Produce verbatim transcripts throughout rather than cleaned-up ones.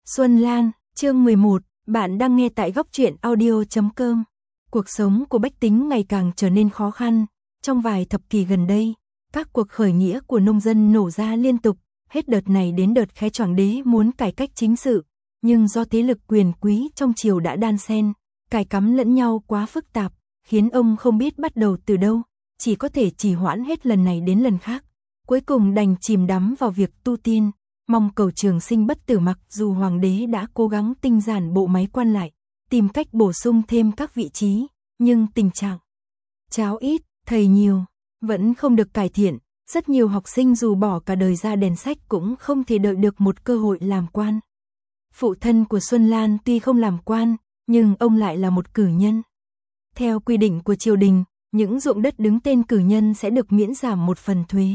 Xuân Lan, chương mười một, bạn đang nghe tại góc truyện audio chấm com. Cuộc sống của bách tính ngày càng trở nên khó khăn. Trong vài thập kỷ gần đây, các cuộc khởi nghĩa của nông dân nổ ra liên tục, hết đợt này đến đợt khác Choàng đế muốn cải cách chính sự, nhưng do thế lực quyền quý trong triều đã đan xen, cài cắm lẫn nhau quá phức tạp, khiến ông không biết bắt đầu từ đâu, chỉ có thể trì hoãn hết lần này đến lần khác. Cuối cùng đành chìm đắm vào việc tu tiên, mong cầu trường sinh bất tử, mặc dù hoàng đế đã cố gắng tinh giản bộ máy quan lại, tìm cách bổ sung thêm các vị trí, nhưng tình trạng cháo ít, thầy nhiều, vẫn không được cải thiện. Rất nhiều học sinh dù bỏ cả đời ra đèn sách cũng không thể đợi được một cơ hội làm quan. Phụ thân của Xuân Lan tuy không làm quan, nhưng ông lại là một cử nhân. Theo quy định của triều đình, những ruộng đất đứng tên cử nhân sẽ được miễn giảm một phần thuế.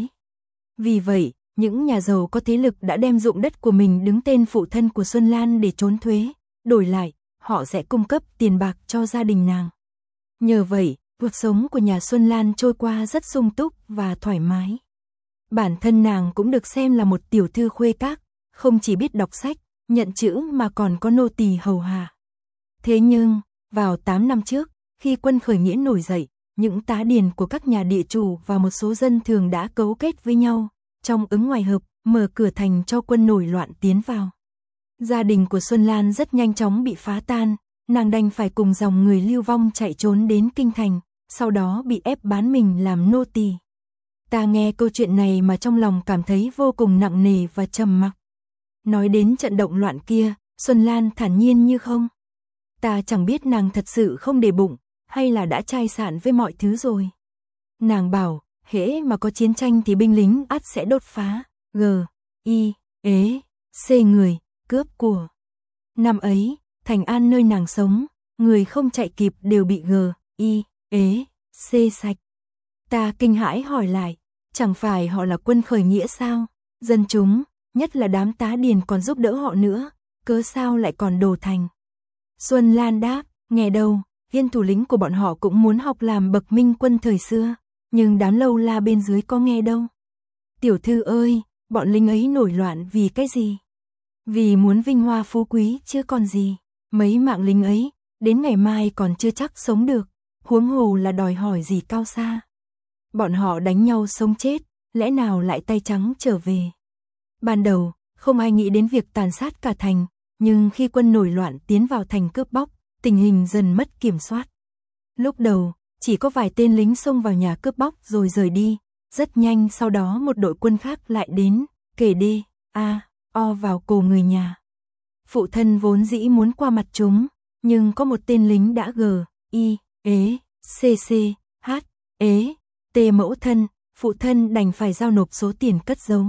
Vì vậy, những nhà giàu có thế lực đã đem ruộng đất của mình đứng tên phụ thân của Xuân Lan để trốn thuế, đổi lại, họ sẽ cung cấp tiền bạc cho gia đình nàng. Nhờ vậy, cuộc sống của nhà Xuân Lan trôi qua rất sung túc và thoải mái. Bản thân nàng cũng được xem là một tiểu thư khuê các, không chỉ biết đọc sách, nhận chữ mà còn có nô tỳ hầu hạ. Thế nhưng, vào tám năm trước, khi quân khởi nghĩa nổi dậy, những tá điền của các nhà địa chủ và một số dân thường đã cấu kết với nhau, trong ứng ngoài hợp, mở cửa thành cho quân nổi loạn tiến vào. Gia đình của Xuân Lan rất nhanh chóng bị phá tan, nàng đành phải cùng dòng người lưu vong chạy trốn đến kinh thành, sau đó bị ép bán mình làm nô tỳ. Ta nghe câu chuyện này mà trong lòng cảm thấy vô cùng nặng nề và trầm mặc. Nói đến trận động loạn kia, Xuân Lan thản nhiên như không. Ta chẳng biết nàng thật sự không để bụng, hay là đã chai sạn với mọi thứ rồi. Nàng bảo, hễ mà có chiến tranh thì binh lính ắt sẽ đốt phá, g, i, ế, c người, cướp của. Năm ấy, thành An nơi nàng sống, người không chạy kịp đều bị g, i, ế, c sạch. Ta kinh hãi hỏi lại, chẳng phải họ là quân khởi nghĩa sao? Dân chúng, nhất là đám tá điền còn giúp đỡ họ nữa, cớ sao lại còn đổ thành? Xuân Lan đáp, nghe đâu, viên thủ lĩnh của bọn họ cũng muốn học làm bậc minh quân thời xưa, nhưng đám lâu la bên dưới có nghe đâu. Tiểu thư ơi, bọn lính ấy nổi loạn vì cái gì? Vì muốn vinh hoa phú quý chứ còn gì. Mấy mạng lính ấy, đến ngày mai còn chưa chắc sống được, huống hồ là đòi hỏi gì cao xa. Bọn họ đánh nhau sống chết, lẽ nào lại tay trắng trở về? Ban đầu, không ai nghĩ đến việc tàn sát cả thành, nhưng khi quân nổi loạn tiến vào thành cướp bóc, tình hình dần mất kiểm soát. Lúc đầu, chỉ có vài tên lính xông vào nhà cướp bóc rồi rời đi, rất nhanh sau đó một đội quân khác lại đến, kể đê, a, o vào cổ người nhà. Phụ thân vốn dĩ muốn qua mặt chúng, nhưng có một tên lính đã g, i, ế, cc, h, ế, t mẫu thân, phụ thân đành phải giao nộp số tiền cất giấu.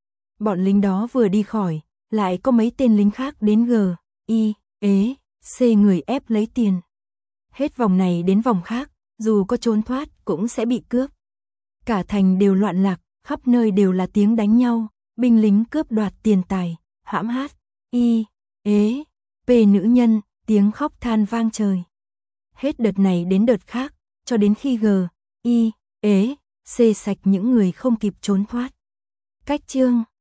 Bọn lính đó vừa đi khỏi, lại có mấy tên lính khác đến g, i, ế, c người ép lấy tiền. Hết vòng này đến vòng khác, dù có trốn thoát cũng sẽ bị cướp. Cả thành đều loạn lạc, khắp nơi đều là tiếng đánh nhau, binh lính cướp đoạt tiền tài, hãm hát, i, ế, p nữ nhân, tiếng khóc than vang trời. Hết đợt này đến đợt khác, cho đến khi g, i, ế, c sạch những người không kịp trốn thoát. Cách chương